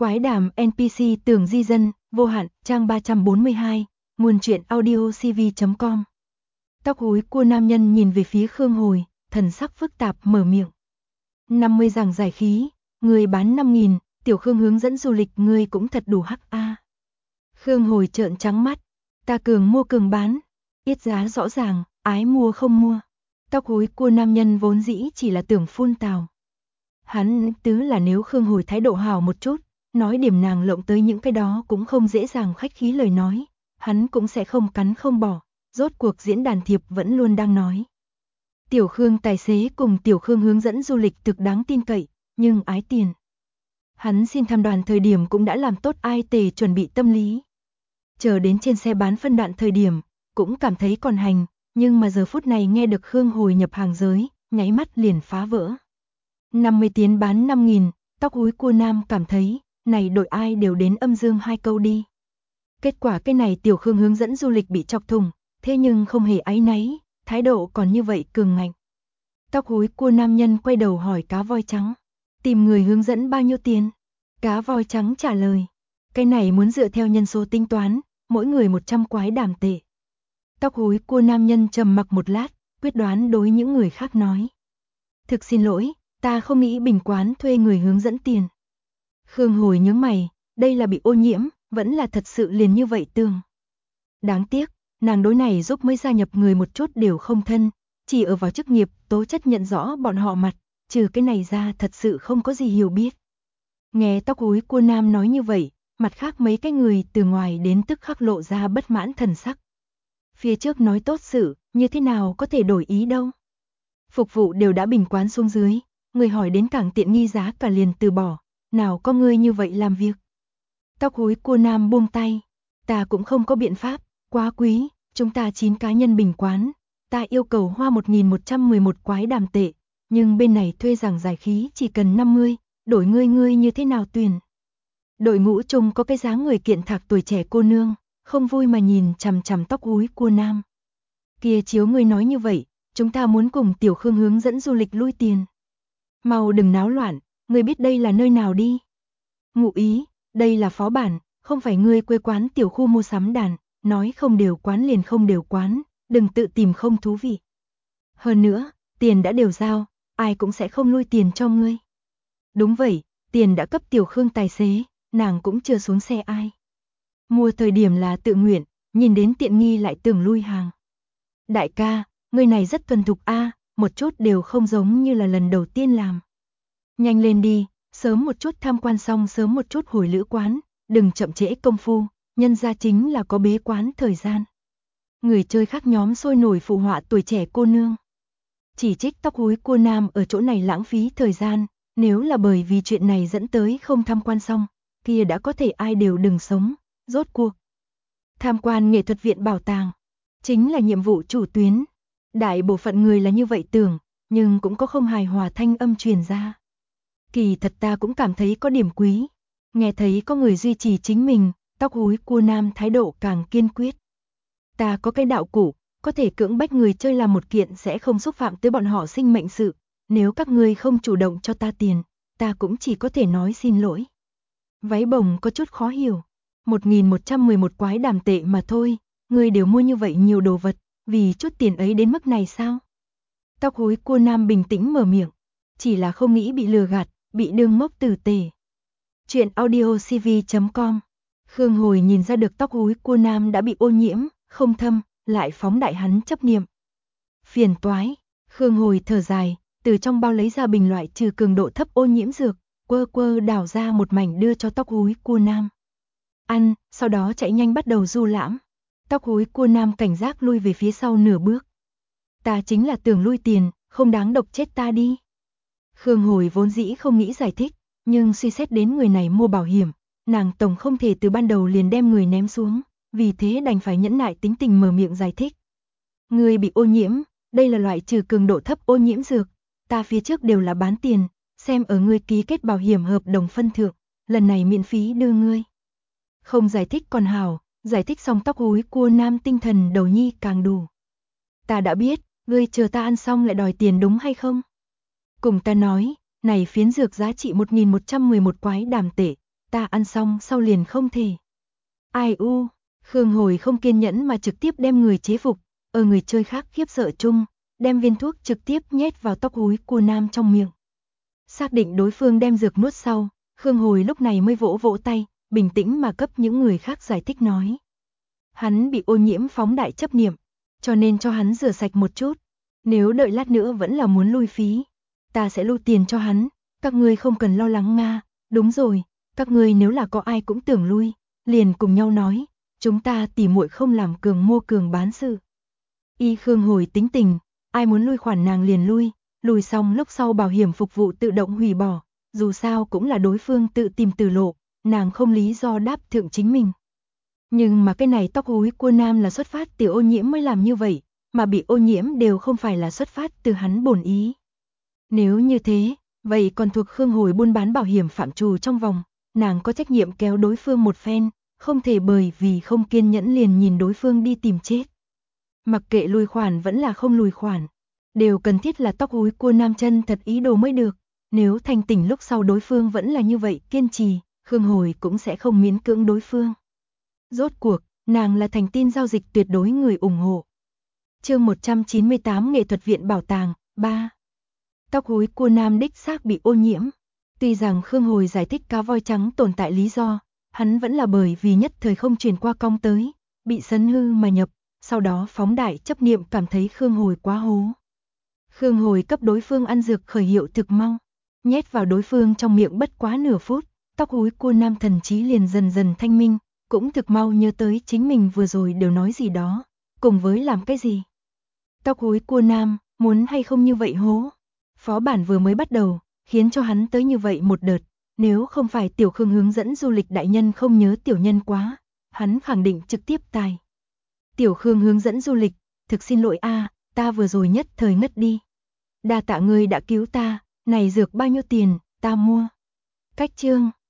Quái đàm NPC Tường Di Dân, vô hạn, trang 342, nguồn truyện audiocv.com. Tóc húi cua nam nhân nhìn về phía Khương Hồi, thần sắc phức tạp mở miệng. 50 giảng giải khí, người bán 5.000, tiểu Khương hướng dẫn du lịch ngươi cũng thật đủ hắc a. Khương Hồi trợn trắng mắt, ta cường mua cường bán, yết giá rõ ràng, ái mua không mua. Tóc húi cua nam nhân vốn dĩ chỉ là tưởng phun tào. Hắn tứ là nếu Khương Hồi thái độ hào một chút, nói điểm nàng lộng tới những cái đó cũng không dễ dàng khách khí lời nói, hắn cũng sẽ không cắn không bỏ, rốt cuộc diễn đàn thiệp vẫn luôn đang nói. Tiểu Khương tài xế cùng Tiểu Khương hướng dẫn du lịch thực đáng tin cậy, nhưng ái tiền. Hắn xin tham đoàn thời điểm cũng đã làm tốt ai tề chuẩn bị tâm lý. Chờ đến trên xe bán phân đoạn thời điểm, cũng cảm thấy còn hành, nhưng mà giờ phút này nghe được Khương Hồi nhập hàng giới, nháy mắt liền phá vỡ. 50 tiến bán 5.000, tóc húi cua nam cảm thấy, này đội ai đều đến âm dương 2 câu đi. Kết quả cái này Tiểu Khương hướng dẫn du lịch bị chọc thùng, thế nhưng không hề áy náy, thái độ còn như vậy cường ngạnh. Tóc húi cua nam nhân quay đầu hỏi cá voi trắng, tìm người hướng dẫn bao nhiêu tiền? Cá voi trắng trả lời, cái này muốn dựa theo nhân số tính toán, mỗi người 100 quái đàm tệ. Tóc húi cua nam nhân trầm mặc một lát, quyết đoán đối những người khác nói. Thực xin lỗi, ta không nghĩ bình quán thuê người hướng dẫn tiền. Khương Hồi nhướng mày, đây là bị ô nhiễm, vẫn là thật sự liền như vậy tương. Đáng tiếc, nàng đối này giúp mới gia nhập người một chút đều không thân, chỉ ở vào chức nghiệp, tố chất nhận rõ bọn họ mặt, trừ cái này ra thật sự không có gì hiểu biết. Nghe tóc húi cua nam nói như vậy, mặt khác mấy cái người từ ngoài đến tức khắc lộ ra bất mãn thần sắc. Phía trước nói tốt sự, như thế nào có thể đổi ý đâu. Phục vụ đều đã bình quán xuống dưới, người hỏi đến càng tiện nghi giá cả liền từ bỏ, nào có người như vậy làm việc. Tóc húi cua nam buông tay, ta cũng không có biện pháp, quá quý, chúng ta 9 cá nhân bình quán, ta yêu cầu hoa 1.111 quái đàm tệ, nhưng bên này thuê giảng giải khí chỉ cần 50, đổi ngươi như thế nào tuyển. Đội ngũ chung có cái dáng người kiện thạc tuổi trẻ cô nương, không vui mà nhìn chằm chằm tóc húi cua nam. Kia chiếu ngươi nói như vậy, chúng ta muốn cùng Tiểu Khương hướng dẫn du lịch lui tiền. Mau đừng náo loạn, ngươi biết đây là nơi nào đi. Ngụ ý, đây là phó bản, không phải ngươi quê quán tiểu khu mua sắm đàn, nói không đều quán liền không đều quán, đừng tự tìm không thú vị. Hơn nữa, tiền đã đều giao, ai cũng sẽ không lui tiền cho ngươi. Đúng vậy, tiền đã cấp Tiểu Khương tài xế, nàng cũng chưa xuống xe ai. Mua thời điểm là tự nguyện, nhìn đến tiện nghi lại tưởng lui hàng. Đại ca, người này rất thuần thục a, một chút đều không giống như là lần đầu tiên làm. Nhanh lên đi, sớm một chút tham quan xong sớm một chút hồi lữ quán, đừng chậm trễ công phu, nhân ra chính là có bế quán thời gian. Người chơi khác nhóm sôi nổi phụ họa tuổi trẻ cô nương. Chỉ trích tóc húi cua nam ở chỗ này lãng phí thời gian, nếu là bởi vì chuyện này dẫn tới không tham quan xong, kia đã có thể ai đều đừng sống, rốt cuộc. Tham quan nghệ thuật viện bảo tàng, chính là nhiệm vụ chủ tuyến. Đại bộ phận người là như vậy tưởng, nhưng cũng có không hài hòa thanh âm truyền ra. Kỳ thật ta cũng cảm thấy có điểm quý. Nghe thấy có người duy trì chính mình, tóc húi cua nam thái độ càng kiên quyết. Ta có cái đạo cụ, có thể cưỡng bách người chơi làm một kiện sẽ không xúc phạm tới bọn họ sinh mệnh sự. Nếu các ngươi không chủ động cho ta tiền, ta cũng chỉ có thể nói xin lỗi. Váy bồng có chút khó hiểu. 1.111 quái đàm tệ mà thôi, ngươi đều mua như vậy nhiều đồ vật, vì chút tiền ấy đến mức này sao? Tóc húi cua nam bình tĩnh mở miệng, chỉ là không nghĩ bị lừa gạt, bị đương mốc tử tề. Chuyện audiocv.com. Khương Hồi nhìn ra được tóc húi cua nam đã bị ô nhiễm, không thâm, lại phóng đại hắn chấp niệm. Phiền toái, Khương Hồi thở dài, từ trong bao lấy ra bình loại trừ cường độ thấp ô nhiễm dược, quơ đảo ra một mảnh đưa cho tóc húi cua nam. Ăn, sau đó chạy nhanh bắt đầu du lãm. Tóc húi cua nam cảnh giác lui về phía sau nửa bước. Ta chính là tưởng lui tiền, không đáng độc chết ta đi. Khương Hồi vốn dĩ không nghĩ giải thích, nhưng suy xét đến người này mua bảo hiểm, nàng tổng không thể từ ban đầu liền đem người ném xuống, vì thế đành phải nhẫn nại tính tình mở miệng giải thích. Người bị ô nhiễm, đây là loại trừ cường độ thấp ô nhiễm dược, ta phía trước đều là bán tiền, xem ở ngươi ký kết bảo hiểm hợp đồng phân thượng, lần này miễn phí đưa ngươi. Không giải thích còn hảo, giải thích xong tóc húi cua nam tinh thần đầu nhi càng đủ. Ta đã biết, ngươi chờ ta ăn xong lại đòi tiền đúng hay không? Cùng ta nói, này phiến dược giá trị 1.111 quái đàm tệ, ta ăn xong sau liền không thể. Ai u, Khương Hồi không kiên nhẫn mà trực tiếp đem người chế phục, ở người chơi khác khiếp sợ chung, đem viên thuốc trực tiếp nhét vào tóc húi cua nam trong miệng. Xác định đối phương đem dược nuốt sau, Khương Hồi lúc này mới vỗ vỗ tay, bình tĩnh mà cấp những người khác giải thích nói. Hắn bị ô nhiễm phóng đại chấp niệm, cho nên cho hắn rửa sạch một chút. Nếu đợi lát nữa vẫn là muốn lui phí, ta sẽ lưu tiền cho hắn, các ngươi không cần lo lắng nga. Đúng rồi, các ngươi nếu là có ai cũng tưởng lui, liền cùng nhau nói, chúng ta tỉ muội không làm cường mua cường bán sự. Y Khương Hồi tính tình, ai muốn lui khoản nàng liền lui xong lúc sau bảo hiểm phục vụ tự động hủy bỏ, dù sao cũng là đối phương tự tìm tử lộ, nàng không lý do đáp thượng chính mình. Nhưng mà cái này tóc húi cua nam là xuất phát từ ô nhiễm mới làm như vậy, mà bị ô nhiễm đều không phải là xuất phát từ hắn bổn ý. Nếu như thế, vậy còn thuộc Khương Hồi buôn bán bảo hiểm phạm trù trong vòng, nàng có trách nhiệm kéo đối phương một phen, không thể bởi vì không kiên nhẫn liền nhìn đối phương đi tìm chết. Mặc kệ lùi khoản vẫn là không lùi khoản, đều cần thiết là tóc húi cua nam chân thật ý đồ mới được. Nếu thành tỉnh lúc sau đối phương vẫn là như vậy kiên trì, Khương Hồi cũng sẽ không miễn cưỡng đối phương. Rốt cuộc, nàng là thành tin giao dịch tuyệt đối người ủng hộ. Chương 198 Nghệ thuật viện bảo tàng 3. Tóc húi cua nam đích xác bị ô nhiễm. Tuy rằng Khương Hồi giải thích cá voi trắng tồn tại lý do, hắn vẫn là bởi vì nhất thời không truyền qua cong tới, bị sấn hư mà nhập, sau đó phóng đại chấp niệm cảm thấy Khương Hồi quá hố. Khương Hồi cấp đối phương ăn dược khởi hiệu thực mau, nhét vào đối phương trong miệng bất quá nửa phút, tóc húi cua nam thần trí liền dần dần thanh minh, cũng thực mau nhớ tới chính mình vừa rồi đều nói gì đó, cùng với làm cái gì. Tóc húi cua nam, muốn hay không như vậy hố. Phó bản vừa mới bắt đầu, khiến cho hắn tới như vậy một đợt, nếu không phải tiểu Khương hướng dẫn du lịch đại nhân không nhớ tiểu nhân quá, hắn khẳng định trực tiếp tài. Tiểu Khương hướng dẫn du lịch, thực xin lỗi a, ta vừa rồi nhất thời ngất đi. Đa tạ ngươi đã cứu ta, này dược bao nhiêu tiền, ta mua. Cách chương